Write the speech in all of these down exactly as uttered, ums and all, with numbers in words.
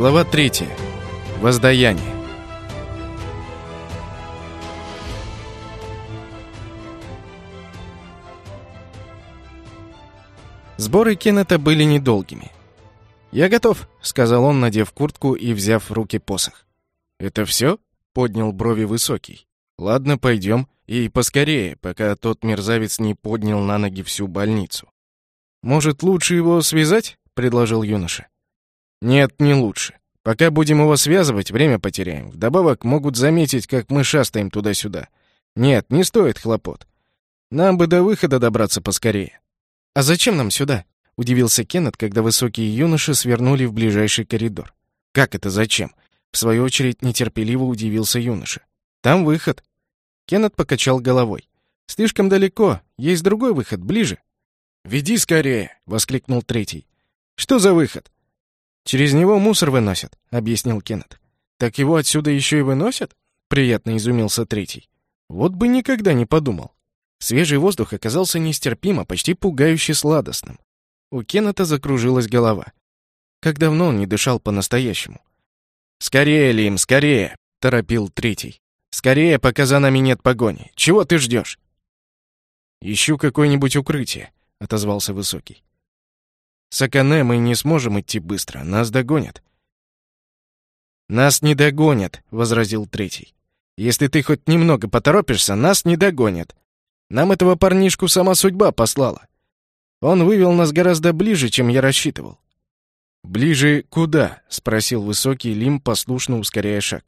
Глава третья. Воздаяние. Сборы Кеннета были недолгими. «Я готов», — сказал он, надев куртку и взяв в руки посох. «Это все?» — поднял брови Высокий. «Ладно, пойдем. И поскорее, пока тот мерзавец не поднял на ноги всю больницу». «Может, лучше его связать?» — предложил юноша. «Нет, не лучше. Пока будем его связывать, время потеряем. Вдобавок могут заметить, как мы шастаем туда-сюда. Нет, не стоит хлопот. Нам бы до выхода добраться поскорее». «А зачем нам сюда?» — удивился Кеннет, когда высокие юноши свернули в ближайший коридор. «Как это зачем?» — в свою очередь нетерпеливо удивился юноша. «Там выход». Кеннет покачал головой. «Слишком далеко. Есть другой выход, ближе». «Веди скорее!» — воскликнул третий. «Что за выход?» «Через него мусор выносят», — объяснил Кеннет. «Так его отсюда еще и выносят?» — приятно изумился третий. «Вот бы никогда не подумал». Свежий воздух оказался нестерпимо, почти пугающе сладостным. У Кеннета закружилась голова. Как давно он не дышал по-настоящему. «Скорее, Лим, скорее!» — торопил третий. «Скорее, пока за нами нет погони. Чего ты ждешь?» «Ищу какое-нибудь укрытие», — отозвался Высокий. «С Акане мы не сможем идти быстро, нас догонят». «Нас не догонят», — возразил третий. «Если ты хоть немного поторопишься, нас не догонят. Нам этого парнишку сама судьба послала. Он вывел нас гораздо ближе, чем я рассчитывал». «Ближе куда?» — спросил Высокий Лим, послушно ускоряя шаг.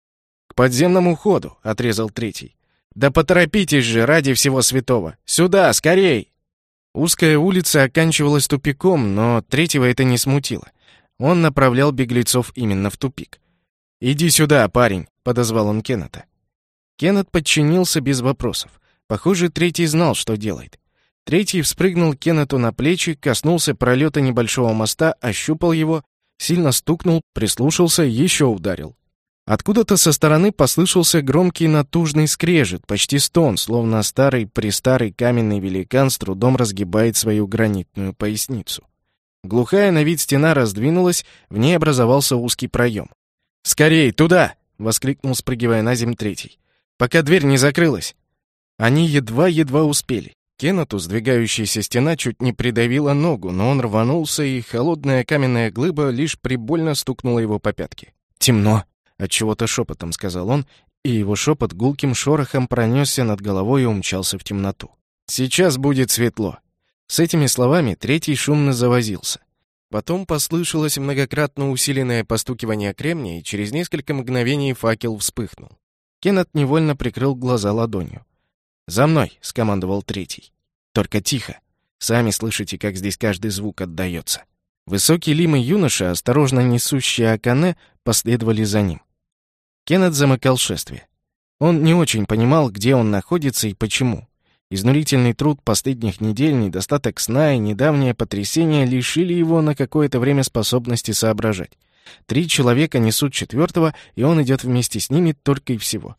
«К подземному ходу», — отрезал третий. «Да поторопитесь же, ради всего святого! Сюда, скорей!» Узкая улица оканчивалась тупиком, но третьего это не смутило. Он направлял беглецов именно в тупик. «Иди сюда, парень», — подозвал он Кеннета. Кеннет подчинился без вопросов. Похоже, третий знал, что делает. Третий вспрыгнул Кеннету на плечи, коснулся пролета небольшого моста, ощупал его, сильно стукнул, прислушался, еще ударил. Откуда-то со стороны послышался громкий натужный скрежет, почти стон, словно старый-престарый каменный великан с трудом разгибает свою гранитную поясницу. Глухая на вид стена раздвинулась, в ней образовался узкий проем. «Скорей, туда!» — воскликнул, спрыгивая на землю третий. «Пока дверь не закрылась!» Они едва-едва успели. Кеннету сдвигающаяся стена чуть не придавила ногу, но он рванулся, и холодная каменная глыба лишь прибольно стукнула его по пятке. «Темно!» — отчего-то шепотом сказал он, и его шепот гулким шорохом пронесся над головой и умчался в темноту. «Сейчас будет светло!» С этими словами третий шумно завозился. Потом послышалось многократно усиленное постукивание кремния, и через несколько мгновений факел вспыхнул. Кеннет невольно прикрыл глаза ладонью. «За мной!» — скомандовал третий. «Только тихо. Сами слышите, как здесь каждый звук отдаётся». Высокий Лим и юноша, осторожно несущие Акане, последовали за ним. Кеннет замыкал шествие. Он не очень понимал, где он находится и почему. Изнурительный труд последних недель, недостаток сна и недавнее потрясение лишили его на какое-то время способности соображать. Три человека несут четвертого, и он идет вместе с ними только и всего.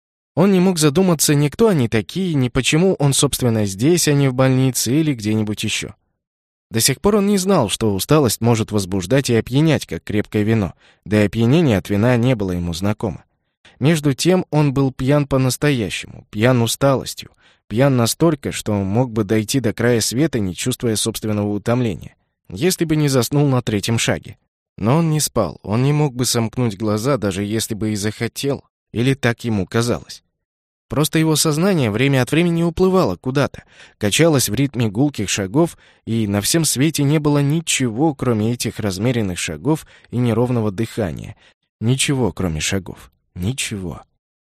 Он не мог задуматься, ни кто они такие, ни почему он, собственно, здесь, а не в больнице или где-нибудь еще. До сих пор он не знал, что усталость может возбуждать и опьянять, как крепкое вино, да и опьянение от вина не было ему знакомо. Между тем он был пьян по-настоящему, пьян усталостью, пьян настолько, что мог бы дойти до края света, не чувствуя собственного утомления, если бы не заснул на третьем шаге. Но он не спал, он не мог бы сомкнуть глаза, даже если бы и захотел, или так ему казалось. Просто его сознание время от времени уплывало куда-то, качалось в ритме гулких шагов, и на всем свете не было ничего, кроме этих размеренных шагов и неровного дыхания. Ничего, кроме шагов. Ничего.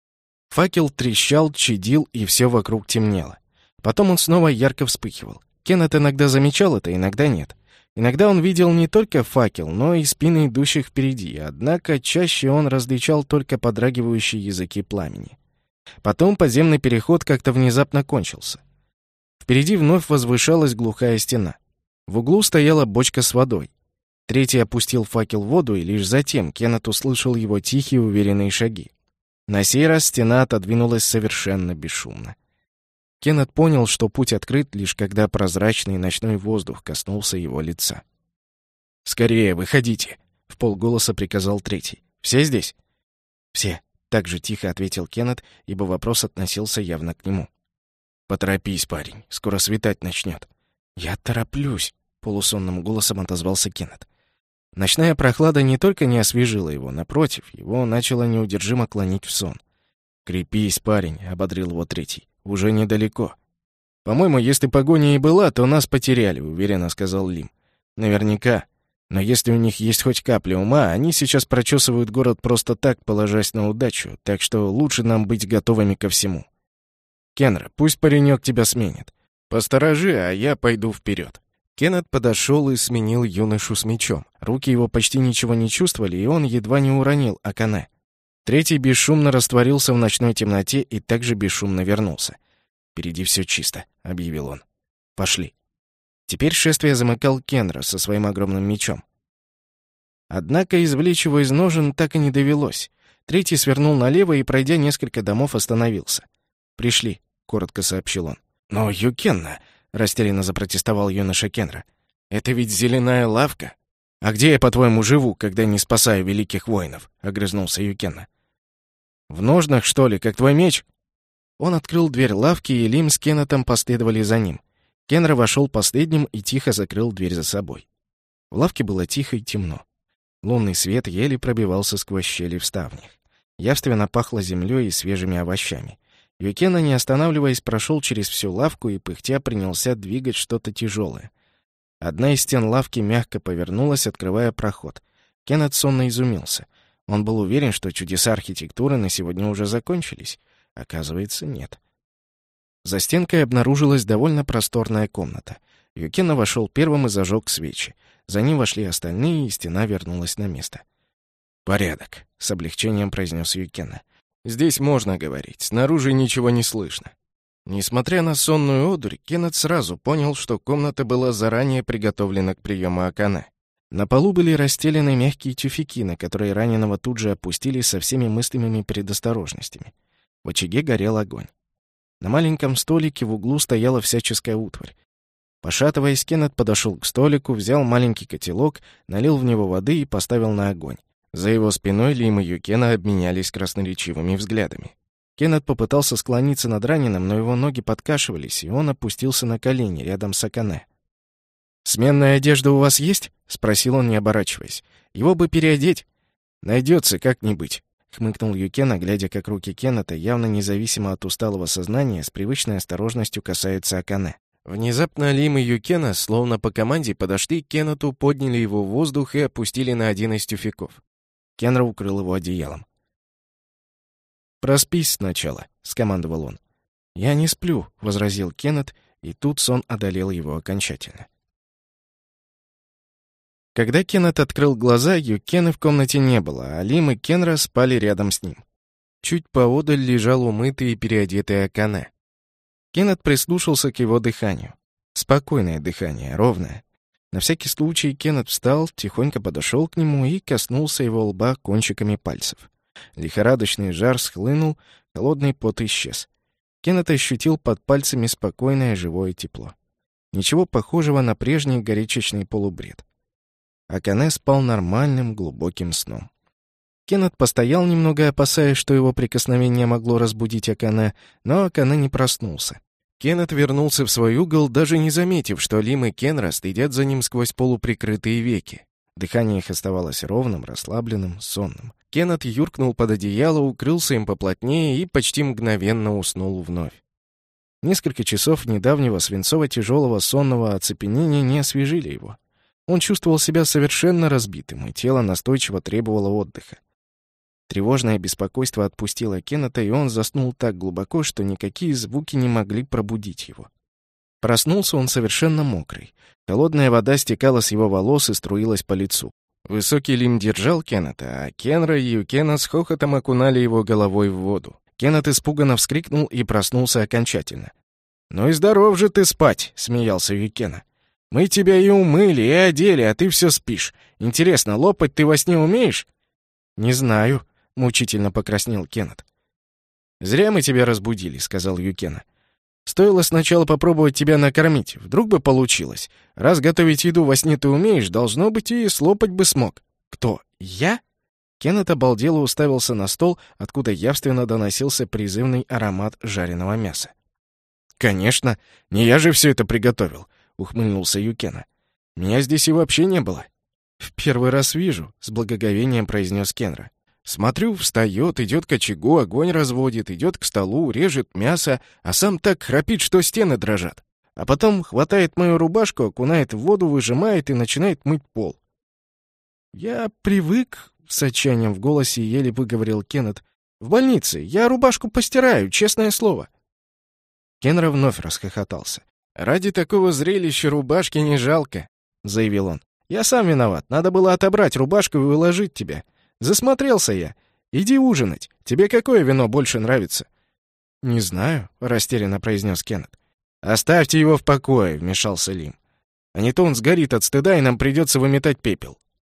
Факел трещал, чадил, и все вокруг темнело. Потом он снова ярко вспыхивал. Кеннет иногда замечал это, иногда нет. Иногда он видел не только факел, но и спины идущих впереди, однако чаще он различал только подрагивающие языки пламени. Потом подземный переход как-то внезапно кончился. Впереди вновь возвышалась глухая стена. В углу стояла бочка с водой. Третий опустил факел в воду, и лишь затем Кеннет услышал его тихие уверенные шаги. На сей раз стена отодвинулась совершенно бесшумно. Кеннет понял, что путь открыт, лишь когда прозрачный ночной воздух коснулся его лица. «Скорее, выходите!» — в вполголоса приказал третий. «Все здесь?» «Все», — так же тихо ответил Кеннет, ибо вопрос относился явно к нему. «Поторопись, парень, скоро светать начнет». «Я тороплюсь», — полусонным голосом отозвался Кеннет. Ночная прохлада не только не освежила его, напротив, его начало неудержимо клонить в сон. «Крепись, парень», — ободрил его третий. «Уже недалеко». «По-моему, если погоня и была, то нас потеряли», — уверенно сказал Лим. «Наверняка. Но если у них есть хоть капля ума, они сейчас прочесывают город просто так, положась на удачу, так что лучше нам быть готовыми ко всему. Кенра, пусть паренек тебя сменит. Посторожи, а я пойду вперед». Кеннет подошел и сменил юношу с мечом. Руки его почти ничего не чувствовали, и он едва не уронил Акане. Третий бесшумно растворился в ночной темноте и также бесшумно вернулся. «Впереди все чисто», — объявил он. «Пошли». Теперь шествие замыкал Кенра со своим огромным мечом. Однако извлечь его из ножен так и не довелось. Третий свернул налево и, пройдя несколько домов, остановился. «Пришли», — коротко сообщил он. «Но, Юкенна», — растерянно запротестовал юноша Кенра, — «это ведь зеленая лавка». «А где я, по-твоему, живу, когда не спасаю великих воинов?» — огрызнулся Юкенна. «В ножнах, что ли, как твой меч?» Он открыл дверь лавки, и Лим с Кеннетом последовали за ним. Кенра вошел последним и тихо закрыл дверь за собой. В лавке было тихо и темно. Лунный свет еле пробивался сквозь щели в ставнях. Явственно пахло землей и свежими овощами. Юкена, не останавливаясь, прошел через всю лавку и, пыхтя, принялся двигать что-то тяжелое. Одна из стен лавки мягко повернулась, открывая проход. Кеннет сонно изумился. Он был уверен, что чудеса архитектуры на сегодня уже закончились. Оказывается, нет. За стенкой обнаружилась довольно просторная комната. Юкена вошел первым и зажег свечи. За ним вошли остальные, и стена вернулась на место. «Порядок», — с облегчением произнес Юкена. «Здесь можно говорить, снаружи ничего не слышно». Несмотря на сонную одурь, Кеннет сразу понял, что комната была заранее приготовлена к приему Акане. На полу были расстелены мягкие тюфяки, на которые раненого тут же опустили со всеми мыслимыми предосторожностями. В очаге горел огонь. На маленьком столике в углу стояла всяческая утварь. Пошатываясь, Кеннет подошел к столику, взял маленький котелок, налил в него воды и поставил на огонь. За его спиной Лим и Юкена обменялись красноречивыми взглядами. Кеннет попытался склониться над раненым, но его ноги подкашивались, и он опустился на колени рядом с Акане. «Сменная одежда у вас есть?» — спросил он, не оборачиваясь. «Его бы переодеть». «Найдется как-нибудь», — хмыкнул Юкена, глядя, как руки Кеннета, явно независимо от усталого сознания, с привычной осторожностью касаются Акане. Внезапно Лим и Юкена, словно по команде, подошли к Кеннету, подняли его в воздух и опустили на один из тюфяков. Кенра укрыл его одеялом. «Проспись сначала», — скомандовал он. «Я не сплю», — возразил Кеннет, и тут сон одолел его окончательно. Когда Кеннет открыл глаза, Юкены в комнате не было, а Лим и Кенра спали рядом с ним. Чуть поодаль лежал умытый и переодетый Акане. Кеннет прислушался к его дыханию. Спокойное дыхание, ровное. На всякий случай Кеннет встал, тихонько подошел к нему и коснулся его лба кончиками пальцев. Лихорадочный жар схлынул, холодный пот исчез. Кеннет ощутил под пальцами спокойное живое тепло. Ничего похожего на прежний горячечный полубред. Акане спал нормальным, глубоким сном. Кеннет постоял немного, опасаясь, что его прикосновение могло разбудить Акане, но Акане не проснулся. Кеннет вернулся в свой угол, даже не заметив, что Лим и Кенра следят за ним сквозь полуприкрытые веки. Дыхание их оставалось ровным, расслабленным, сонным. Кеннет юркнул под одеяло, укрылся им поплотнее и почти мгновенно уснул вновь. Несколько часов недавнего свинцово-тяжелого сонного оцепенения не освежили его. Он чувствовал себя совершенно разбитым, и тело настойчиво требовало отдыха. Тревожное беспокойство отпустило Кеннета, и он заснул так глубоко, что никакие звуки не могли пробудить его. Проснулся он совершенно мокрый. Холодная вода стекала с его волос и струилась по лицу. Высокий Лим держал Кеннета, а Кенра и Юкена с хохотом окунали его головой в воду. Кеннет испуганно вскрикнул и проснулся окончательно. «Ну и здоров же ты спать!» — смеялся Юкена. «Мы тебя и умыли, и одели, а ты все спишь. Интересно, лопать ты во сне умеешь?» «Не знаю», — мучительно покраснел Кеннет. «Зря мы тебя разбудили», — сказал Юкена. «Стоило сначала попробовать тебя накормить. Вдруг бы получилось. Раз готовить еду во сне ты умеешь, должно быть, и слопать бы смог». «Кто? Я?» Кеннет обалдело уставился на стол, откуда явственно доносился призывный аромат жареного мяса. «Конечно, не я же все это приготовил», — ухмыльнулся Юкена. «Меня здесь и вообще не было». «В первый раз вижу», — с благоговением произнес Кенра. «Смотрю, встает, идет к очагу, огонь разводит, идет к столу, режет мясо, а сам так храпит, что стены дрожат. А потом хватает мою рубашку, окунает в воду, выжимает и начинает мыть пол». «Я привык», — с отчаянием в голосе еле выговорил Кеннет. «В больнице. Я рубашку постираю, честное слово». Кенра вновь расхохотался. «Ради такого зрелища рубашки не жалко», — заявил он. «Я сам виноват. Надо было отобрать рубашку и уложить тебя. Засмотрелся я. Иди ужинать. Тебе какое вино больше нравится?» «Не знаю», — растерянно произнес Кеннет. «Оставьте его в покое», — вмешался Лим. «А не то он сгорит от стыда, и нам придется выметать пепел».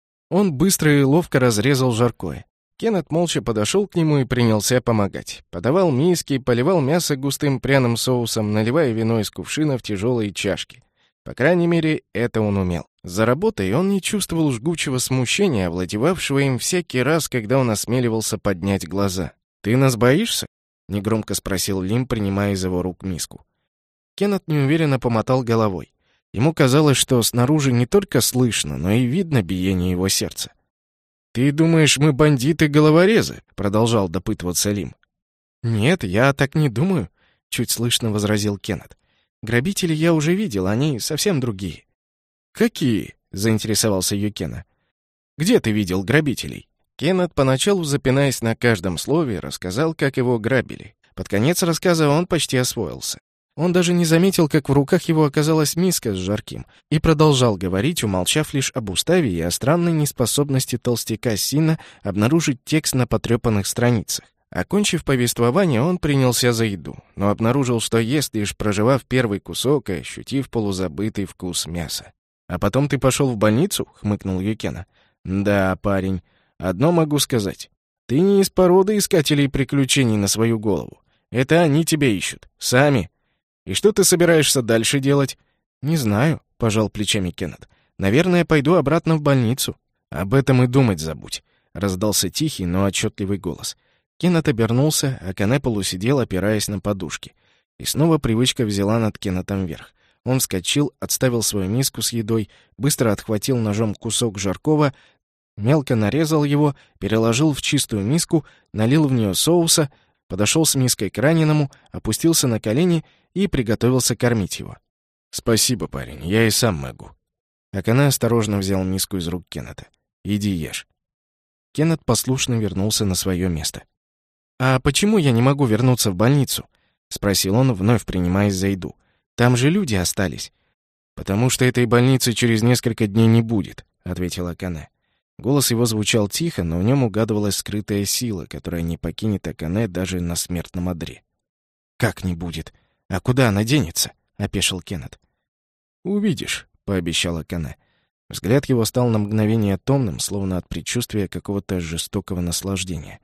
Он быстро и ловко разрезал жаркое. Кеннет молча подошел к нему и принялся помогать. Подавал миски, поливал мясо густым пряным соусом, наливая вино из кувшина в тяжелые чашки. По крайней мере, это он умел. За работой он не чувствовал жгучего смущения, овладевавшего им всякий раз, когда он осмеливался поднять глаза. «Ты нас боишься?» — негромко спросил Лим, принимая из его рук миску. Кеннет неуверенно помотал головой. Ему казалось, что снаружи не только слышно, но и видно биение его сердца. «Ты думаешь, мы бандиты-головорезы?» — продолжал допытываться Лим. «Нет, я так не думаю», — чуть слышно возразил Кеннет. «Грабителей я уже видел, они совсем другие». «Какие?» — заинтересовался Юкена. «Где ты видел грабителей?» Кеннет, поначалу запинаясь на каждом слове, рассказал, как его грабили. Под конец рассказа он почти освоился. Он даже не заметил, как в руках его оказалась миска с жарким, и продолжал говорить, умолчав лишь об уставе и о странной неспособности толстяка Сина обнаружить текст на потрепанных страницах. Окончив повествование, он принялся за еду, но обнаружил, что ест, лишь прожевав первый кусок и ощутив полузабытый вкус мяса. «А потом ты пошел в больницу?» — хмыкнул Юкена. «Да, парень, одно могу сказать. Ты не из породы искателей приключений на свою голову. Это они тебя ищут. Сами. И что ты собираешься дальше делать?» «Не знаю», — пожал плечами Кеннет. «Наверное, пойду обратно в больницу». «Об этом и думать забудь», — раздался тихий, но отчетливый голос. Кеннет обернулся, а Кане полусидел, опираясь на подушки. И снова привычка взяла над Кеннетом верх. Он вскочил, отставил свою миску с едой, быстро отхватил ножом кусок жаркого, мелко нарезал его, переложил в чистую миску, налил в нее соуса, подошел с миской к раненому, опустился на колени и приготовился кормить его. «Спасибо, парень, я и сам могу». Акане осторожно взял миску из рук Кеннета. «Иди ешь». Кеннет послушно вернулся на свое место. «А почему я не могу вернуться в больницу?» — спросил он, вновь принимаясь за еду. «Там же люди остались». «Потому что этой больницы через несколько дней не будет», — ответил Акане. Голос его звучал тихо, но в нем угадывалась скрытая сила, которая не покинет Акане даже на смертном одре. «Как не будет? А куда она денется?» — опешил Кеннет. «Увидишь», — пообещал Акане. Взгляд его стал на мгновение томным, словно от предчувствия какого-то жестокого наслаждения.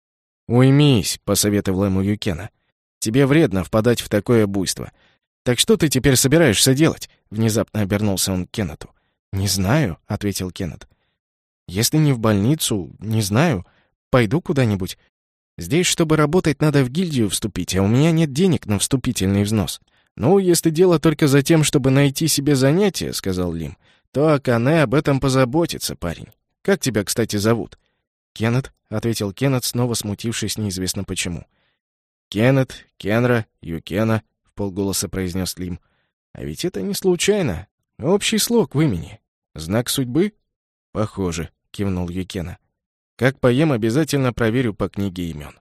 «Уймись», — посоветовал ему Юкена. «Тебе вредно впадать в такое буйство. Так что ты теперь собираешься делать?» Внезапно обернулся он к Кеннету. «Не знаю», — ответил Кеннет. «Если не в больницу, не знаю. Пойду куда-нибудь. Здесь, чтобы работать, надо в гильдию вступить, а у меня нет денег на вступительный взнос». «Ну, если дело только за тем, чтобы найти себе занятие», — сказал Лим, «то Акане об этом позаботится, парень. Как тебя, кстати, зовут?» «Кеннет», — ответил Кеннет, снова смутившись неизвестно почему. «Кеннет, Кенра, Юкена», — вполголоса произнес Лим. «А ведь это не случайно. Общий слог в имени. Знак судьбы?» «Похоже», — кивнул Юкена. «Как поем, обязательно проверю по книге имен».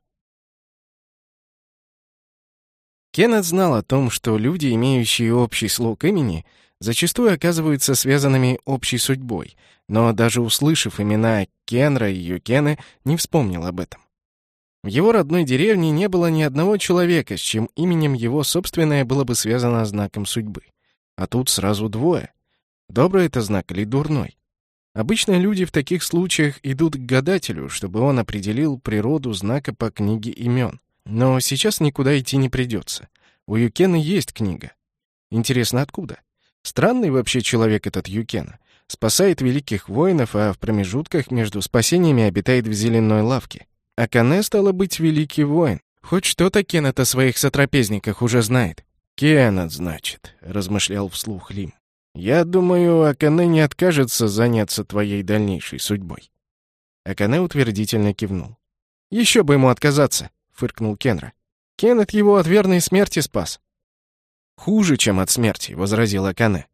Кеннет знал о том, что люди, имеющие общий слог имени, зачастую оказываются связанными общей судьбой, но даже услышав имена Кенра и Юкены, не вспомнил об этом. В его родной деревне не было ни одного человека, с чьим именем его собственное было бы связано знаком судьбы. А тут сразу двое. Добрый это знак или дурной? Обычно люди в таких случаях идут к гадателю, чтобы он определил природу знака по книге имен. Но сейчас никуда идти не придется. У Юкены есть книга. Интересно, откуда? Странный вообще человек этот Юкена. спасает великих воинов, а в промежутках между спасениями обитает в зеленой лавке. Акане, стало быть, великий воин. Хоть что-то Кеннет о своих сотрапезниках уже знает. «Кеннет, значит», — размышлял вслух Лим. «Я думаю, Акане не откажется заняться твоей дальнейшей судьбой». Акане утвердительно кивнул. «Еще бы ему отказаться», — фыркнул Кенра. «Кеннет его от верной смерти спас». «Хуже, чем от смерти», — возразил Акане.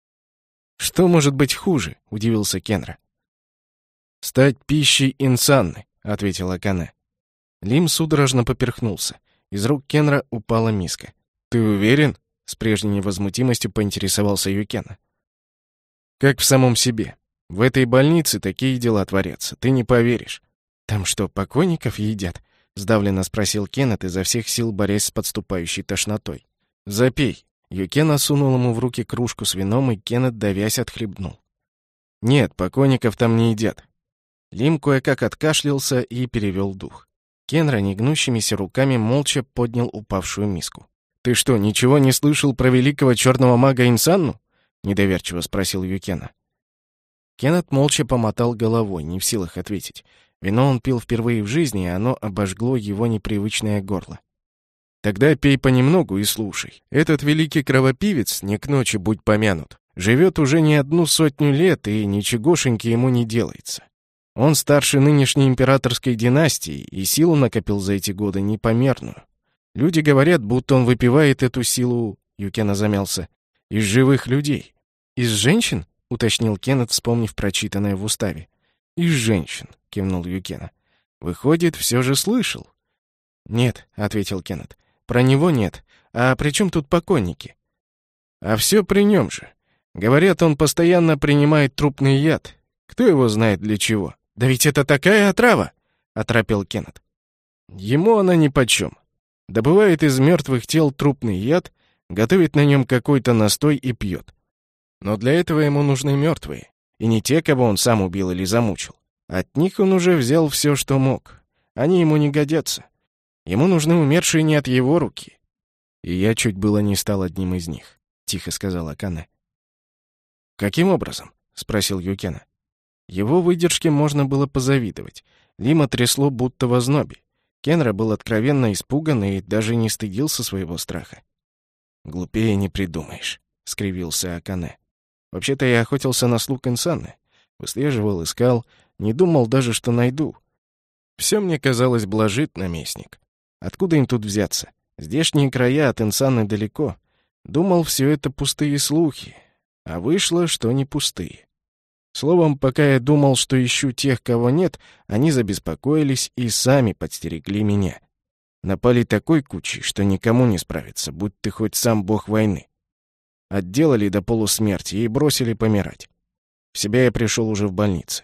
«Что может быть хуже?» — удивился Кенра. «Стать пищей инсанны», — ответил Акане. Лим судорожно поперхнулся. Из рук Кенра упала миска. «Ты уверен?» — с прежней невозмутимостью поинтересовался Юкена. «Как в самом себе. В этой больнице такие дела творятся, ты не поверишь». «Там что, покойников едят?» — сдавленно спросил Кеннет, изо всех сил борясь с подступающей тошнотой. «Запей». Юкена сунул ему в руки кружку с вином, и Кеннет, давясь, отхлебнул. «Нет, покойников там не едят». Лим кое-как откашлялся и перевел дух. Кенра негнущимися руками молча поднял упавшую миску. «Ты что, ничего не слышал про великого черного мага Инсанну?» — недоверчиво спросил Юкена. Кеннет молча помотал головой, не в силах ответить. Вино он пил впервые в жизни, и оно обожгло его непривычное горло. «Тогда пей понемногу и слушай. Этот великий кровопивец, не к ночи будь помянут, живет уже не одну сотню лет, и ничегошеньки ему не делается. Он старше нынешней императорской династии, и силу накопил за эти годы непомерную. Люди говорят, будто он выпивает эту силу, — Юкена замялся, — из живых людей». «Из женщин?» — уточнил Кеннет, вспомнив прочитанное в уставе. «Из женщин», — кивнул Юкена. «Выходит, все же слышал». «Нет», — ответил Кеннет. «Про него нет. А при чем тут покойники?» «А все при нем же. Говорят, он постоянно принимает трупный яд. Кто его знает для чего?» «Да ведь это такая отрава!» — оторопел Кеннет. «Ему она нипочем. Добывает из мертвых тел трупный яд, готовит на нем какой-то настой и пьет. Но для этого ему нужны мертвые, и не те, кого он сам убил или замучил. От них он уже взял все, что мог. Они ему не годятся. Ему нужны умершие не от его руки. И я чуть было не стал одним из них», — тихо сказал Акане. «Каким образом?» — спросил Юкена. Его выдержке можно было позавидовать. Лима трясло будто в ознобе. Кенра был откровенно испуган и даже не стыдился своего страха. «Глупее не придумаешь», — скривился Акане. «Вообще-то я охотился на слуг Инсанны. Выслеживал, искал, не думал даже, что найду. Все мне казалось, блажит наместник. Откуда им тут взяться? Здешние края от Инсанны далеко. Думал, все это пустые слухи. А вышло, что не пустые. Словом, пока я думал, что ищу тех, кого нет, они забеспокоились и сами подстерегли меня. Напали такой кучей, что никому не справиться, будь ты хоть сам бог войны. Отделали до полусмерти и бросили помирать. В себя я пришел уже в больнице».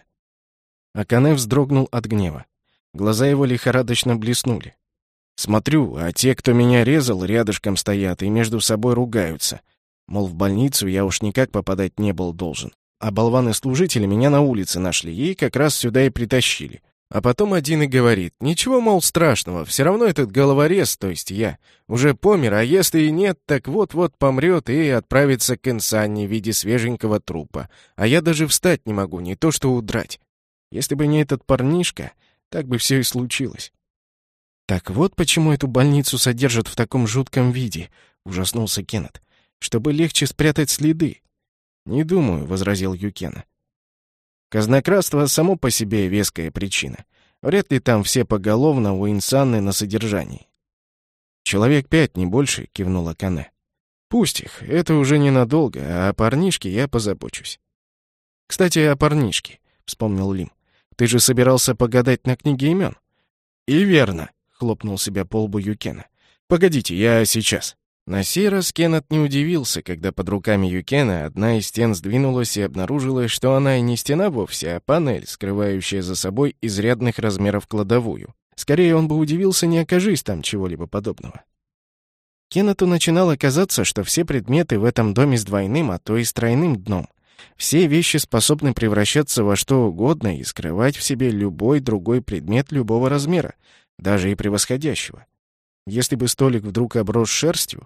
Акане вздрогнул от гнева. Глаза его лихорадочно блеснули. «Смотрю, а те, кто меня резал, рядышком стоят и между собой ругаются. Мол, в больницу я уж никак попадать не был должен. А болваны-служители меня на улице нашли и как раз сюда и притащили. А потом один и говорит, ничего, мол, страшного, все равно этот головорез, то есть я, уже помер, а если и нет, так вот-вот помрет и отправится к Инсанне в виде свеженького трупа. А я даже встать не могу, не то что удрать. Если бы не этот парнишка, так бы все и случилось». «Так вот почему эту больницу содержат в таком жутком виде», — ужаснулся Кеннет. «Чтобы легче спрятать следы». «Не думаю», — возразил Юкена. «Казнократство само по себе веская причина. Вряд ли там все поголовно у Инсанны на содержании». «Человек пять, не больше», — кивнула Акане. «Пусть их, это уже ненадолго, а о парнишке я позабочусь». «Кстати, о парнишке», — вспомнил Лим. «Ты же собирался погадать на книге имен?» «И верно», — хлопнул себя по лбу Юкена. «Погодите, я сейчас». На сей раз Кеннет не удивился, когда под руками Юкена одна из стен сдвинулась и обнаружилось, что она и не стена вовсе, а панель, скрывающая за собой изрядных размеров кладовую. Скорее, он бы удивился, не окажись там чего-либо подобного. Кеннету начинало казаться, что все предметы в этом доме с двойным, а то и с тройным дном. Все вещи способны превращаться во что угодно и скрывать в себе любой другой предмет любого размера, даже и превосходящего. Если бы столик вдруг оброс шерстью,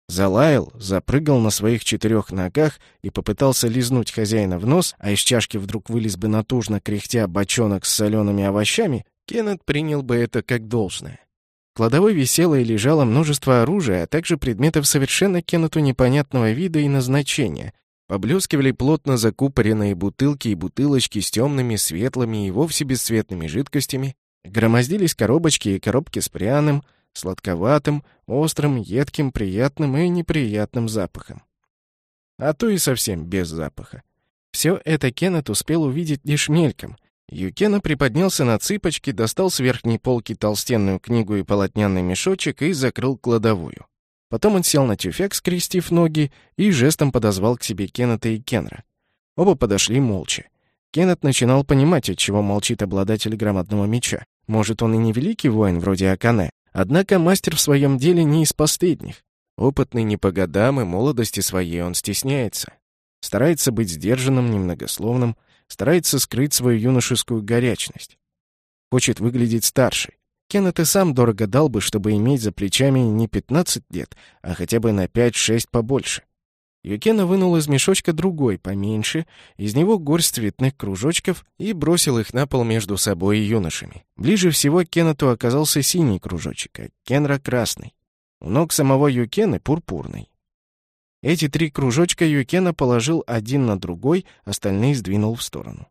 Залаял, запрыгал на своих четырех ногах и попытался лизнуть хозяина в нос, а из чашки вдруг вылез бы натужно кряхтя бочонок с солеными овощами, Кеннет принял бы это как должное. В кладовой висело и лежало множество оружия, а также предметов совершенно Кеннету непонятного вида и назначения. Поблескивали плотно закупоренные бутылки и бутылочки с темными, светлыми и вовсе бесцветными жидкостями. Громоздились коробочки и коробки с пряным, сладковатым, острым, едким, приятным и неприятным запахом. А то и совсем без запаха. Все это Кеннет успел увидеть лишь мельком. Юкена приподнялся на цыпочки, достал с верхней полки толстенную книгу и полотняный мешочек и закрыл кладовую. Потом он сел на тюфяк, скрестив ноги, и жестом подозвал к себе Кеннета и Кенра. Оба подошли молча. Кеннет начинал понимать, отчего молчит обладатель громадного меча. Может, он и не великий воин вроде Акане, однако мастер в своем деле не из последних. Опытный не по годам и молодости своей он стесняется. Старается быть сдержанным, немногословным, старается скрыть свою юношескую горячность. Хочет выглядеть старше. Кеннет и сам дорого дал бы, чтобы иметь за плечами не пятнадцать лет, а хотя бы на пять-шесть побольше. Юкена вынул из мешочка другой, поменьше, из него горсть цветных кружочков и бросил их на пол между собой и юношами. Ближе всего к Кеннету оказался синий кружочек, а Кенра — красный. У ног самого Юкены — пурпурный. Эти три кружочка Юкена положил один на другой, остальные сдвинул в сторону.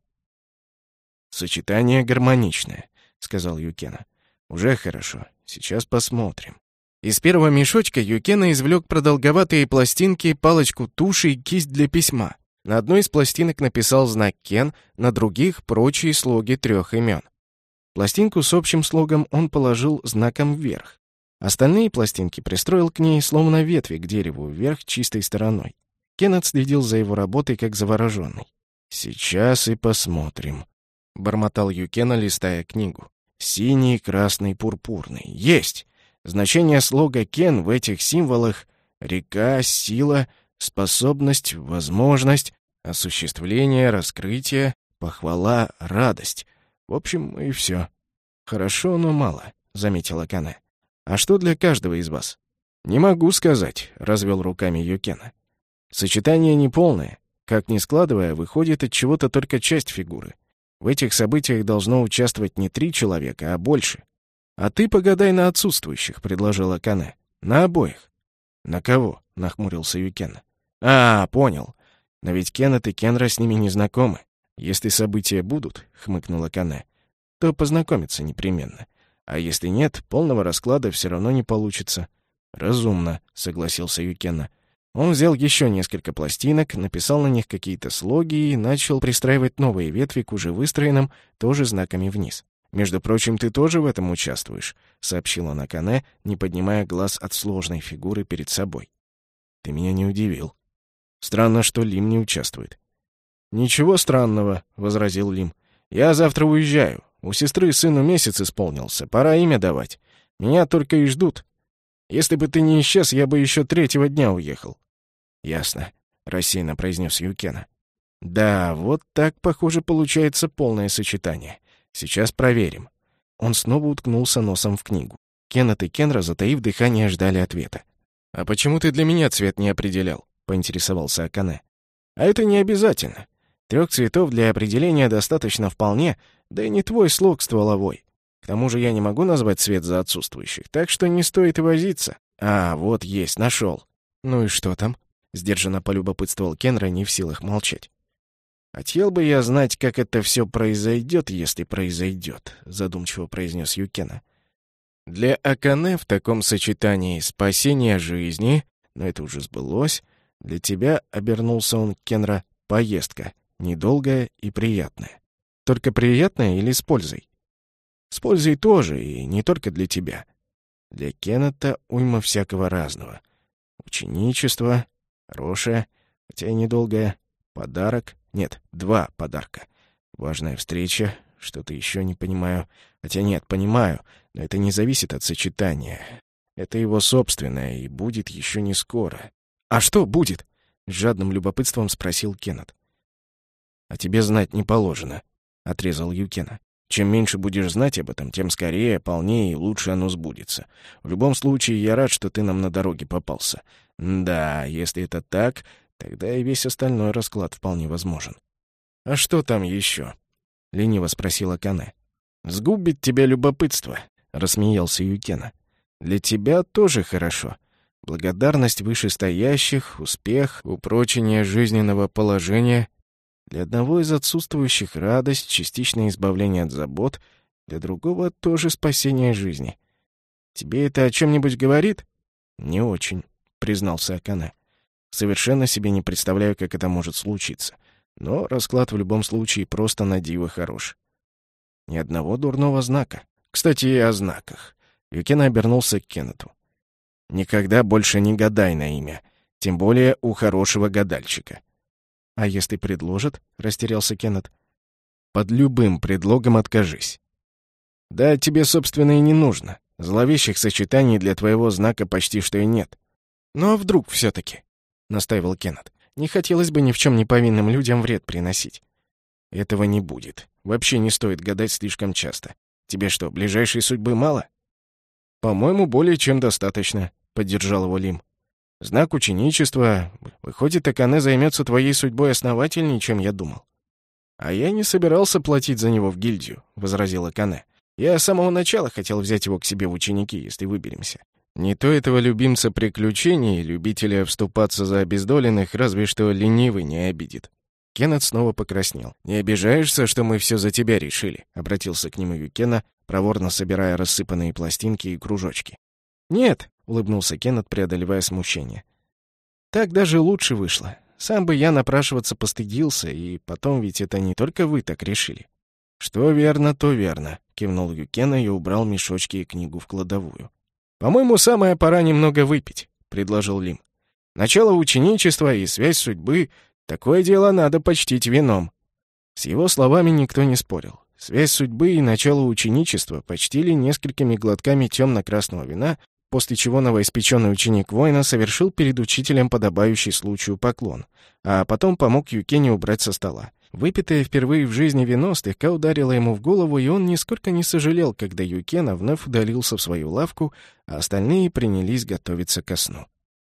«Сочетание гармоничное», — сказал Юкена. «Уже хорошо. Сейчас посмотрим». Из первого мешочка Юкена извлек продолговатые пластинки, палочку туши и кисть для письма. На одной из пластинок написал знак «Кен», на других — прочие слоги трех имен. Пластинку с общим слогом он положил знаком вверх. Остальные пластинки пристроил к ней, словно ветви к дереву, вверх чистой стороной. Кеннет следил за его работой, как завороженный. «Сейчас и посмотрим», — бормотал Юкена, листая книгу. «Синий, красный, пурпурный. Есть! Значение слога «Кен» в этих символах — река, сила, способность, возможность, осуществление, раскрытие, похвала, радость. В общем, и все. Хорошо, но мало», — заметила Акане. «А что для каждого из вас?» «Не могу сказать», — развел руками Юкена. «Сочетание неполное. Как ни складывая, выходит от чего-то только часть фигуры. В этих событиях должно участвовать не три человека, а больше. А ты погадай на отсутствующих», — предложила Акане. «На обоих». «На кого?» — нахмурился Юкена. «А, понял. Но ведь Кеннет и Кенра с ними не знакомы. Если события будут», — хмыкнула Акане, — «то познакомятся непременно. А если нет, полного расклада все равно не получится». «Разумно», — согласился Юкена. Он взял еще несколько пластинок, написал на них какие-то слоги и начал пристраивать новые ветви к уже выстроенным, тоже знаками вниз. «Между прочим, ты тоже в этом участвуешь», — сообщил он Акане, не поднимая глаз от сложной фигуры перед собой. «Ты меня не удивил. Странно, что Лим не участвует». «Ничего странного», — возразил Лим. «Я завтра уезжаю. У сестры сыну месяц исполнился, пора имя давать. Меня только и ждут. Если бы ты не исчез, я бы еще третьего дня уехал». «Ясно», — рассеянно произнес Юкена. «Да, вот так, похоже, получается полное сочетание. Сейчас проверим». Он снова уткнулся носом в книгу. Кеннет и Кенра, затаив дыхание, ждали ответа. «А почему ты для меня цвет не определял?» — поинтересовался Акане. «А это не обязательно. Трех цветов для определения достаточно вполне, да и не твой слог стволовой. К тому же я не могу назвать цвет за отсутствующих, так что не стоит и возиться». «А, вот есть, нашел». «Ну и что там?» — сдержанно полюбопытствовал Кенра, не в силах молчать. «Хотел бы я знать, как это все произойдет, если произойдет», — задумчиво произнес Юкена. «Для Акане в таком сочетании спасение жизни, но это уже сбылось, для тебя, — обернулся он к Кенра, — поездка, недолгая и приятная. Только приятная или с пользой?» «С пользой тоже, и не только для тебя. Для Кеннета уйма всякого разного. Ученичество, хорошее, хотя и недолгое, подарок, нет, два подарка. Важная встреча, что-то еще не понимаю. Хотя нет, понимаю, но это не зависит от сочетания. Это его собственное, и будет еще не скоро». «А что будет?» — с жадным любопытством спросил Кеннет. «А тебе знать не положено», — отрезал Юкена. «Чем меньше будешь знать об этом, тем скорее, полнее и лучше оно сбудется. В любом случае, я рад, что ты нам на дороге попался. Да, если это так, тогда и весь остальной расклад вполне возможен. «А что там еще?» — лениво спросила Акане. «Сгубит тебя любопытство», — рассмеялся Юкена. «Для тебя тоже хорошо. Благодарность вышестоящих, успех, упрочение жизненного положения. Для одного из отсутствующих радость, частичное избавление от забот, для другого тоже спасение жизни. Тебе это о чем-нибудь говорит?» «Не очень», — признался Акане. «Совершенно себе не представляю, как это может случиться. Но расклад в любом случае просто на диво хорош. Ни одного дурного знака. Кстати, и о знаках». Юкена обернулся к Кеннету. «Никогда больше не гадай на имя, тем более у хорошего гадальщика». «А если предложат?» — растерялся Кеннет. «Под любым предлогом откажись». «Да тебе, собственно, и не нужно. Зловещих сочетаний для твоего знака почти что и нет». «Ну а вдруг все-таки?» — настаивал Кеннет. «Не хотелось бы ни в чем не повинным людям вред приносить». «Этого не будет. Вообще не стоит гадать слишком часто. Тебе что, ближайшей судьбы мало?» «По-моему, более чем достаточно», — поддержал его Лим. «Знак ученичества. Выходит, Акане займется твоей судьбой основательнее, чем я думал». «А я не собирался платить за него в гильдию», — возразил Акане. «Я с самого начала хотел взять его к себе в ученики, если выберемся. Не то этого любимца приключений, любителя вступаться за обездоленных, разве что ленивый не обидит». Кеннет снова покраснел. «Не обижаешься, что мы все за тебя решили?» — обратился к нему Юкена, проворно собирая рассыпанные пластинки и кружочки. «Нет», — улыбнулся Кеннет, преодолевая смущение. «Так даже лучше вышло. Сам бы я напрашиваться постыдился, и потом ведь это не только вы так решили». «Что верно, то верно», — кивнул Юкена и убрал мешочки и книгу в кладовую. «По-моему, самая пора немного выпить», — предложил Лим. «Начало ученичества и связь судьбы — такое дело надо почтить вином». С его словами никто не спорил. Связь судьбы и начало ученичества почтили несколькими глотками темно-красного вина, после чего новоиспеченный ученик воина совершил перед учителем подобающий случаю поклон, а потом помог Юкене убрать со стола. Выпитое впервые в жизни вино слегка ударило ему в голову, и он нисколько не сожалел, когда Юкена вновь удалился в свою лавку, а остальные принялись готовиться ко сну.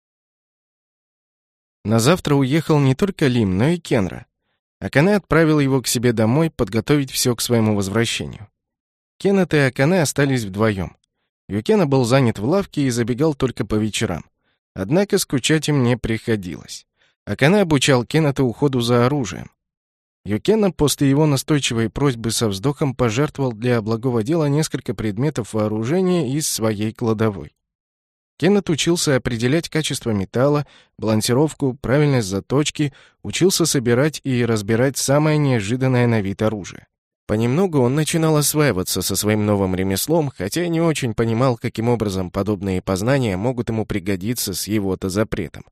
На завтра уехал не только Лим, но и Кенра. Акане отправил его к себе домой подготовить все к своему возвращению. Кеннет и Акане остались вдвоем. Юкена был занят в лавке и забегал только по вечерам. Однако скучать им не приходилось. Акане обучал Кеннета уходу за оружием. Юкена после его настойчивой просьбы со вздохом пожертвовал для благого дела несколько предметов вооружения из своей кладовой. Кеннет учился определять качество металла, балансировку, правильность заточки, учился собирать и разбирать самое неожиданное на вид оружие. Понемногу он начинал осваиваться со своим новым ремеслом, хотя не очень понимал, каким образом подобные познания могут ему пригодиться с его-то запретом.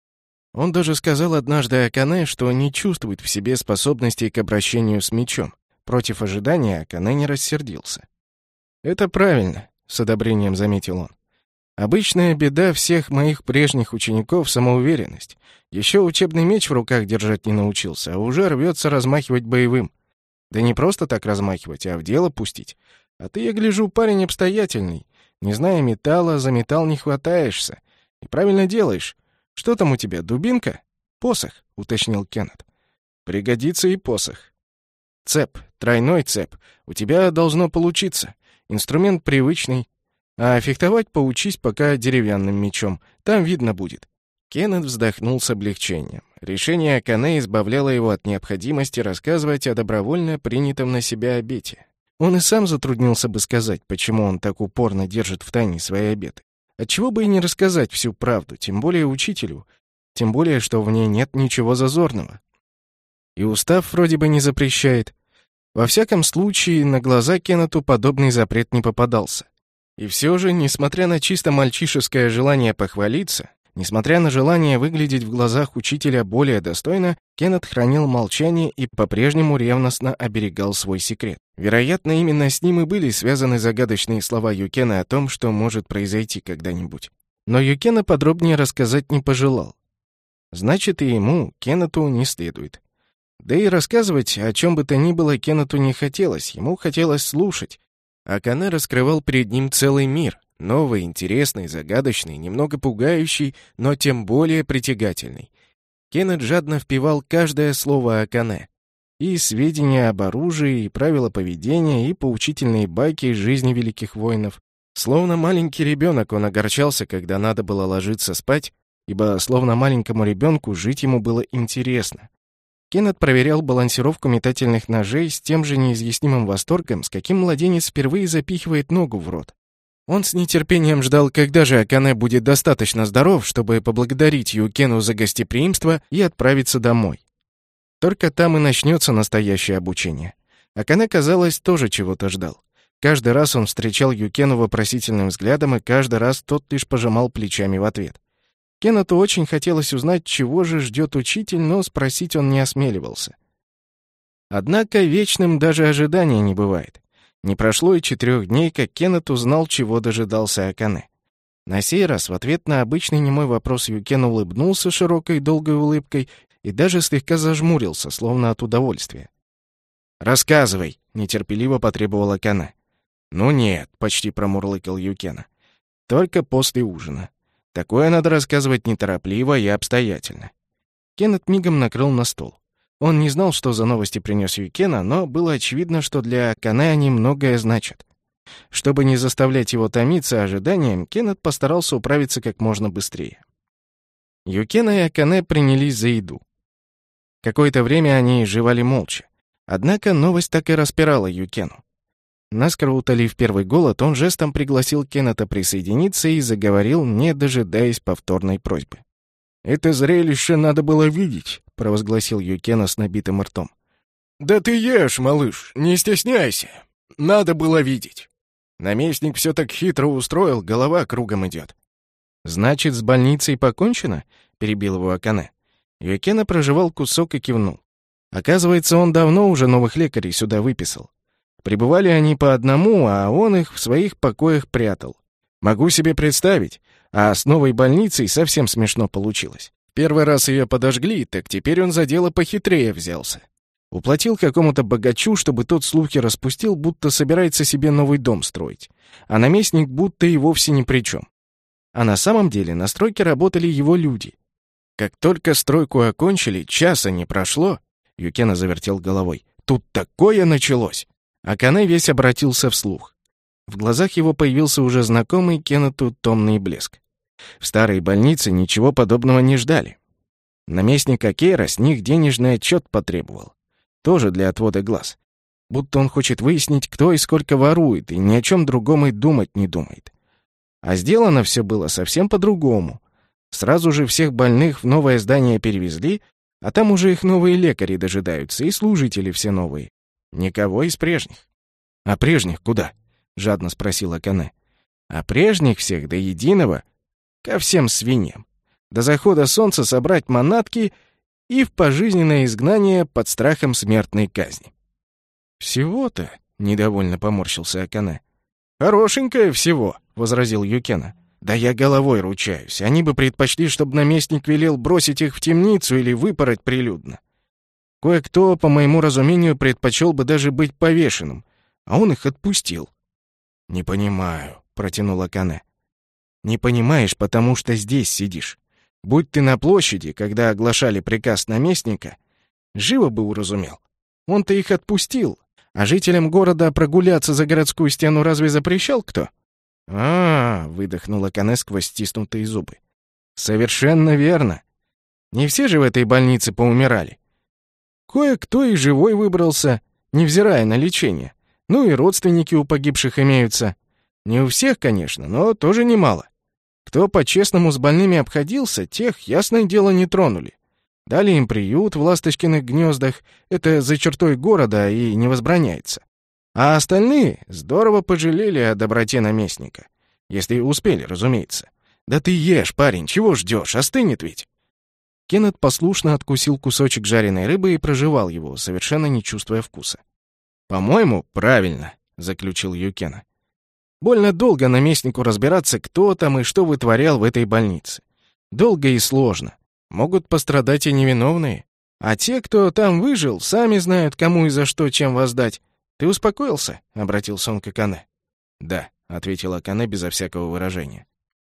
Он даже сказал однажды Акане, что не чувствует в себе способностей к обращению с мечом. Против ожидания Акане не рассердился. «Это правильно», — с одобрением заметил он. «Обычная беда всех моих прежних учеников — самоуверенность. Еще учебный меч в руках держать не научился, а уже рвется размахивать боевым. Да не просто так размахивать, а в дело пустить. А ты, я гляжу, парень обстоятельный. Не зная металла, за металл не хватаешься. И правильно делаешь. Что там у тебя, дубинка?» «Посох», — уточнил Кеннет. «Пригодится и посох». «Цеп, тройной цеп. У тебя должно получиться. Инструмент привычный. А фехтовать поучись пока деревянным мечом. Там видно будет». Кеннет вздохнул с облегчением. Решение Акане избавляло его от необходимости рассказывать о добровольно принятом на себя обете. Он и сам затруднился бы сказать, почему он так упорно держит в тайне свои обеты. Отчего бы и не рассказать всю правду, тем более учителю, тем более, что в ней нет ничего зазорного. И устав вроде бы не запрещает. Во всяком случае, на глаза Кеннету подобный запрет не попадался. И все же, несмотря на чисто мальчишеское желание похвалиться, несмотря на желание выглядеть в глазах учителя более достойно, Кеннет хранил молчание и по-прежнему ревностно оберегал свой секрет. Вероятно, именно с ним и были связаны загадочные слова Юкена о том, что может произойти когда-нибудь. Но Юкена подробнее рассказать не пожелал. Значит, и ему, Кеннету, не следует. Да и рассказывать о чем бы то ни было Кеннету не хотелось, ему хотелось слушать. Акане раскрывал перед ним целый мир, Новый, интересный, загадочный, немного пугающий, но тем более притягательный. Кеннет жадно впивал каждое слово Акане. И сведения об оружии, и правила поведения, и поучительные байки из жизни великих воинов. Словно маленький ребенок он огорчался, когда надо было ложиться спать, ибо словно маленькому ребенку жить ему было интересно. Кеннет проверял балансировку метательных ножей с тем же неизъяснимым восторгом, с каким младенец впервые запихивает ногу в рот. Он с нетерпением ждал, когда же Акане будет достаточно здоров, чтобы поблагодарить Юкену за гостеприимство и отправиться домой. Только там и начнется настоящее обучение. Акане, казалось, тоже чего-то ждал. Каждый раз он встречал Юкену вопросительным взглядом, и каждый раз тот лишь пожимал плечами в ответ. Кеннету очень хотелось узнать, чего же ждет учитель, но спросить он не осмеливался. Однако вечным даже ожидания не бывает. Не прошло и четырех дней, как Кеннет узнал, чего дожидался Акане. На сей раз в ответ на обычный немой вопрос Юкен улыбнулся широкой долгой улыбкой и даже слегка зажмурился, словно от удовольствия. «Рассказывай!» — нетерпеливо потребовал Акане. «Ну нет», — почти промурлыкал Юкена. «Только после ужина. Такое надо рассказывать неторопливо и обстоятельно». Кеннет мигом накрыл на стол. Он не знал, что за новости принес Юкена, но было очевидно, что для Акане они многое значат. Чтобы не заставлять его томиться ожиданием, Кеннет постарался управиться как можно быстрее. Юкена и Акане принялись за еду. Какое-то время они жевали молча. Однако новость так и распирала Юкену. Наскоро утолив первый голод, он жестом пригласил Кеннета присоединиться и заговорил, не дожидаясь повторной просьбы. «Это зрелище надо было видеть», — провозгласил Юкена с набитым ртом. «Да ты ешь, малыш, не стесняйся. Надо было видеть. Наместник все так хитро устроил, голова кругом идет». «Значит, с больницей покончено?» — перебил его Акане. Юкена прожевал кусок и кивнул. Оказывается, он давно уже новых лекарей сюда выписал. Прибывали они по одному, а он их в своих покоях прятал. Могу себе представить, а с новой больницей совсем смешно получилось. Первый раз ее подожгли, так теперь он за дело похитрее взялся. Уплатил какому-то богачу, чтобы тот слухи распустил, будто собирается себе новый дом строить. А наместник будто и вовсе ни при чем. А на самом деле на стройке работали его люди. Как только стройку окончили, часа не прошло, Юкена завертел головой. Тут такое началось! Акане весь обратился вслух. В глазах его появился уже знакомый Кеннету томный блеск. В старой больнице ничего подобного не ждали. Наместник Акейра с них денежный отчет потребовал. Тоже для отвода глаз. Будто он хочет выяснить, кто и сколько ворует, и ни о чем другом и думать не думает. А сделано все было совсем по-другому. Сразу же всех больных в новое здание перевезли, а там уже их новые лекари дожидаются, и служители все новые. Никого из прежних. А прежних куда? Жадно спросил Акане. А прежних всех до единого ко всем свиньям. До захода солнца собрать манатки и в пожизненное изгнание под страхом смертной казни. «Всего-то?» — недовольно поморщился Акане. «Хорошенькое всего», — возразил Юкена. «Да я головой ручаюсь. Они бы предпочли, чтобы наместник велел бросить их в темницу или выпороть прилюдно. Кое-кто, по моему разумению, предпочел бы даже быть повешенным, а он их отпустил». «Не понимаю», — протянул Акане. «Не понимаешь, потому что здесь сидишь. Будь ты на площади, когда оглашали приказ наместника, живо бы уразумел. Он-то их отпустил, а жителям города прогуляться за городскую стену разве запрещал кто?» «А-а-а», — выдохнул Акане сквозь стиснутые зубы. «Совершенно верно. Не все же в этой больнице поумирали. Кое-кто и живой выбрался, невзирая на лечение. Ну и родственники у погибших имеются. Не у всех, конечно, но тоже немало. Кто по-честному с больными обходился, тех, ясное дело, не тронули. Дали им приют в ласточкиных гнездах, это за чертой города и не возбраняется. А остальные здорово пожалели о доброте наместника. Если успели, разумеется. Да ты ешь, парень, чего ждешь, остынет ведь». Кеннет послушно откусил кусочек жареной рыбы и прожевал его, совершенно не чувствуя вкуса. «По-моему, правильно», — заключил Юкена. «Больно долго наместнику разбираться, кто там и что вытворял в этой больнице. Долго и сложно. Могут пострадать и невиновные. А те, кто там выжил, сами знают, кому и за что чем воздать. Ты успокоился?» — обратился он к Акане. «Да», — ответила Акане безо всякого выражения.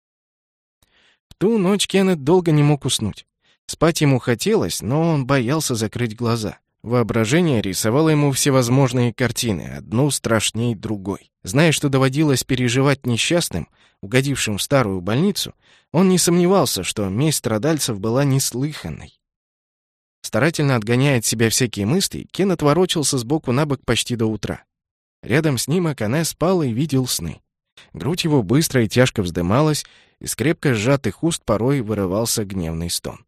В ту ночь Кеннет долго не мог уснуть. Спать ему хотелось, но он боялся закрыть глаза. Воображение рисовало ему всевозможные картины, одну страшней другой. Зная, что доводилось переживать несчастным, угодившим в старую больницу, он не сомневался, что месть страдальцев была неслыханной. Старательно отгоняя от себя всякие мысли, Кеннет ворочался сбоку на бок почти до утра. Рядом с ним Акане спал и видел сны. Грудь его быстро и тяжко вздымалась, из крепко сжатых уст порой вырывался гневный стон.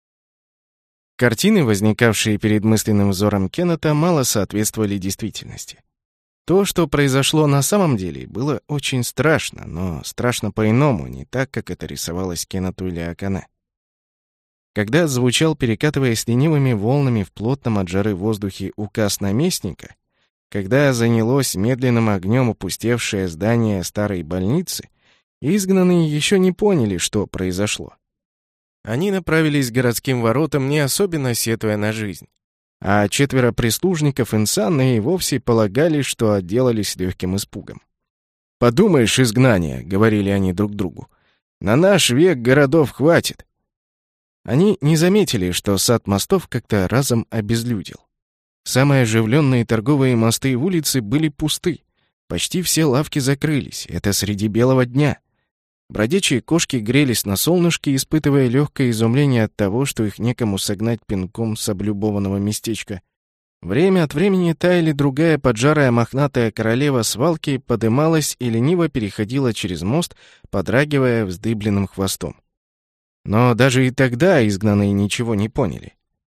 Картины, возникавшие перед мысленным взором Кеннета, мало соответствовали действительности. То, что произошло на самом деле, было очень страшно, но страшно по-иному, не так, как это рисовалось Кеннету или Акане. Когда звучал, перекатываясь ленивыми волнами в плотном от жары воздухе, указ наместника, когда занялось медленным огнем опустевшее здание старой больницы, изгнанные еще не поняли, что произошло. Они направились к городским воротам, не особенно сетуя на жизнь. А четверо прислужников Инсанны и вовсе полагали, что отделались легким испугом. «Подумаешь, изгнание», — говорили они друг другу. «На наш век городов хватит». Они не заметили, что сад мостов как-то разом обезлюдил. Самые оживленные торговые мосты и улицы были пусты. Почти все лавки закрылись. Это среди белого дня. Бродячие кошки грелись на солнышке, испытывая легкое изумление от того, что их некому согнать пинком с облюбованного местечка. Время от времени та или другая поджарая мохнатая королева свалки подымалась и лениво переходила через мост, подрагивая вздыбленным хвостом. Но даже и тогда изгнанные ничего не поняли.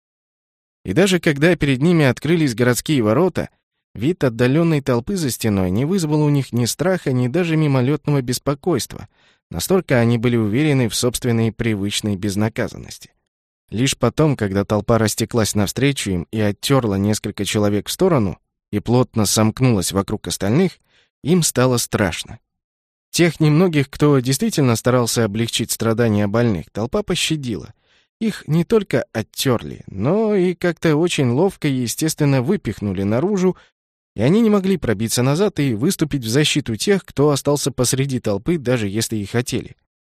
И даже когда перед ними открылись городские ворота, вид отдаленной толпы за стеной не вызвал у них ни страха, ни даже мимолетного беспокойства. Настолько они были уверены в собственной привычной безнаказанности. Лишь потом, когда толпа растеклась навстречу им и оттерла несколько человек в сторону и плотно сомкнулась вокруг остальных, им стало страшно. Тех немногих, кто действительно старался облегчить страдания больных, толпа пощадила. Их не только оттерли, но и как-то очень ловко и естественно выпихнули наружу, и они не могли пробиться назад и выступить в защиту тех, кто остался посреди толпы, даже если и хотели.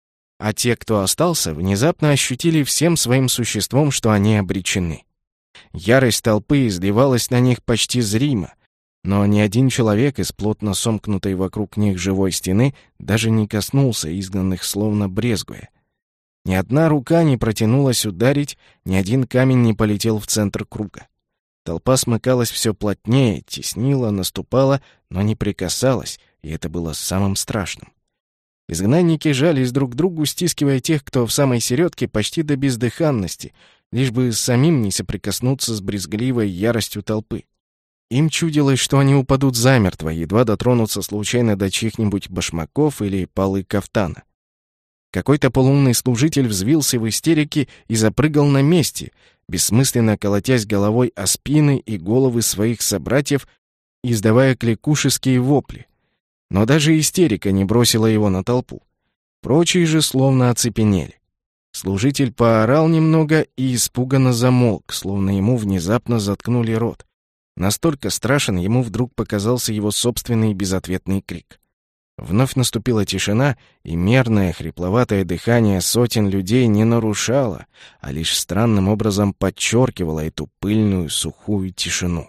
А те, кто остался, внезапно ощутили всем своим существом, что они обречены. Ярость толпы изливалась на них почти зримо, но ни один человек из плотно сомкнутой вокруг них живой стены даже не коснулся изгнанных, словно брезгуя. Ни одна рука не протянулась ударить, ни один камень не полетел в центр круга. Толпа смыкалась все плотнее, теснила, наступала, но не прикасалась, и это было самым страшным. Изгнанники жались друг к другу, стискивая тех, кто в самой середке, почти до бездыханности, лишь бы самим не соприкоснуться с брезгливой яростью толпы. Им чудилось, что они упадут замертво, едва дотронутся случайно до чьих-нибудь башмаков или полы кафтана. Какой-то полуумный служитель взвился в истерике и запрыгал на месте, бессмысленно колотясь головой о спины и головы своих собратьев, издавая кликушеские вопли. Но даже истерика не бросила его на толпу. Прочие же словно оцепенели. Служитель поорал немного и испуганно замолк, словно ему внезапно заткнули рот. Настолько страшен ему вдруг показался его собственный безответный крик. Вновь наступила тишина, и мерное хрипловатое дыхание сотен людей не нарушало, а лишь странным образом подчеркивало эту пыльную сухую тишину.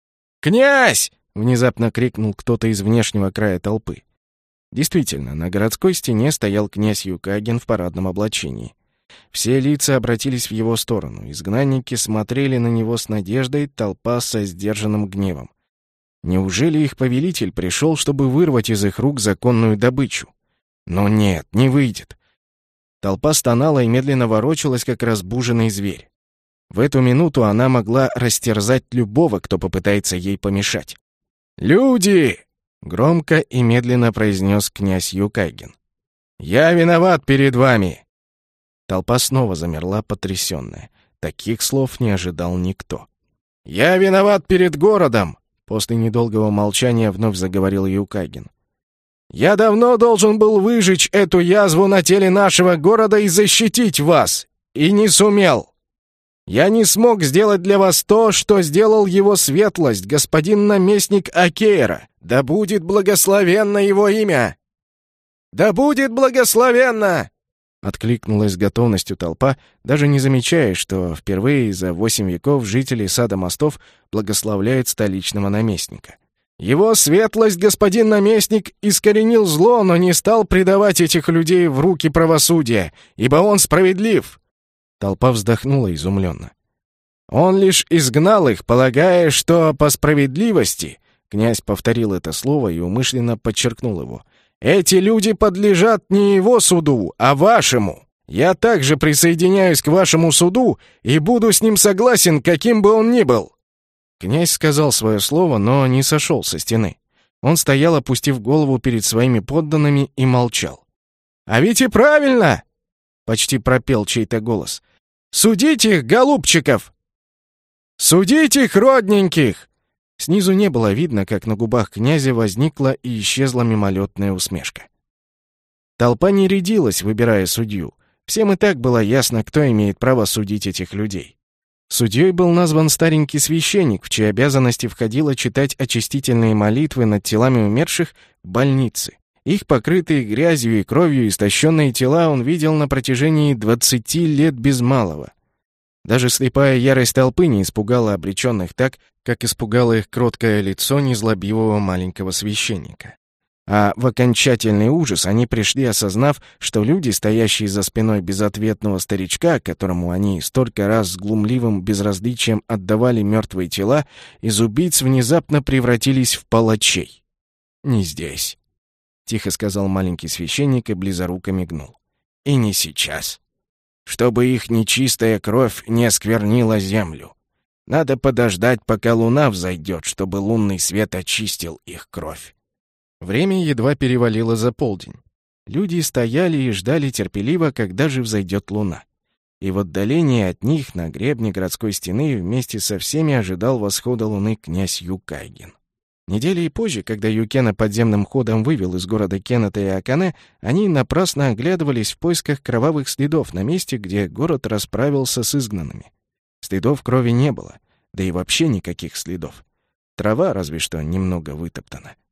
«Князь!» — внезапно крикнул кто-то из внешнего края толпы. Действительно, на городской стене стоял князь Юкаген в парадном облачении. Все лица обратились в его сторону, изгнанники смотрели на него с надеждой, толпа со сдержанным гневом. Неужели их повелитель пришел, чтобы вырвать из их рук законную добычу? Но нет, не выйдет. Толпа стонала и медленно ворочалась, как разбуженный зверь. В эту минуту она могла растерзать любого, кто попытается ей помешать. «Люди!» — громко и медленно произнес князь Юкаген. «Я виноват перед вами!» Толпа снова замерла, потрясенная. Таких слов не ожидал никто. «Я виноват перед городом!» После недолгого молчания вновь заговорил Юкаген. «Я давно должен был выжечь эту язву на теле нашего города и защитить вас, и не сумел. Я не смог сделать для вас то, что сделал его светлость, господин наместник Акейра. Да будет благословенно его имя! «Да будет благословенно!» Откликнулась с готовностью толпа, даже не замечая, что впервые за восемь веков жители сада мостов благословляют столичного наместника. «Его светлость, господин наместник, искоренил зло, но не стал предавать этих людей в руки правосудия, ибо он справедлив!» Толпа вздохнула изумленно. «Он лишь изгнал их, полагая, что по справедливости...» Князь повторил это слово и умышленно подчеркнул его. «Эти люди подлежат не его суду, а вашему. Я также присоединяюсь к вашему суду и буду с ним согласен, каким бы он ни был». Князь сказал свое слово, но не сошел со стены. Он стоял, опустив голову перед своими подданными, и молчал. «А ведь и правильно!» — почти пропел чей-то голос. «Судите их, голубчиков! Судите их, родненьких!» Снизу не было видно, как на губах князя возникла и исчезла мимолетная усмешка. Толпа не рядилась, выбирая судью. Всем и так было ясно, кто имеет право судить этих людей. Судьей был назван старенький священник, в чьи обязанности входило читать очистительные молитвы над телами умерших в больнице. Их покрытые грязью и кровью истощенные тела он видел на протяжении двадцати лет без малого. Даже слепая ярость толпы не испугала обреченных так, как испугало их кроткое лицо незлобивого маленького священника. А в окончательный ужас они пришли, осознав, что люди, стоящие за спиной безответного старичка, которому они столько раз с глумливым безразличием отдавали мертвые тела, из убийц внезапно превратились в палачей. «Не здесь», — тихо сказал маленький священник и близоруко мигнул. «И не сейчас. Чтобы их нечистая кровь не осквернила землю. Надо подождать, пока луна взойдет, чтобы лунный свет очистил их кровь». Время едва перевалило за полдень. Люди стояли и ждали терпеливо, когда же взойдет луна. И в отдалении от них, на гребне городской стены, вместе со всеми ожидал восхода луны князь Юкайгин. Недели и позже, когда Юкена подземным ходом вывел из города Кеннета и Акане, они напрасно оглядывались в поисках кровавых следов на месте, где город расправился с изгнанными. Следов крови не было, да и вообще никаких следов. Трава разве что немного вытоптана.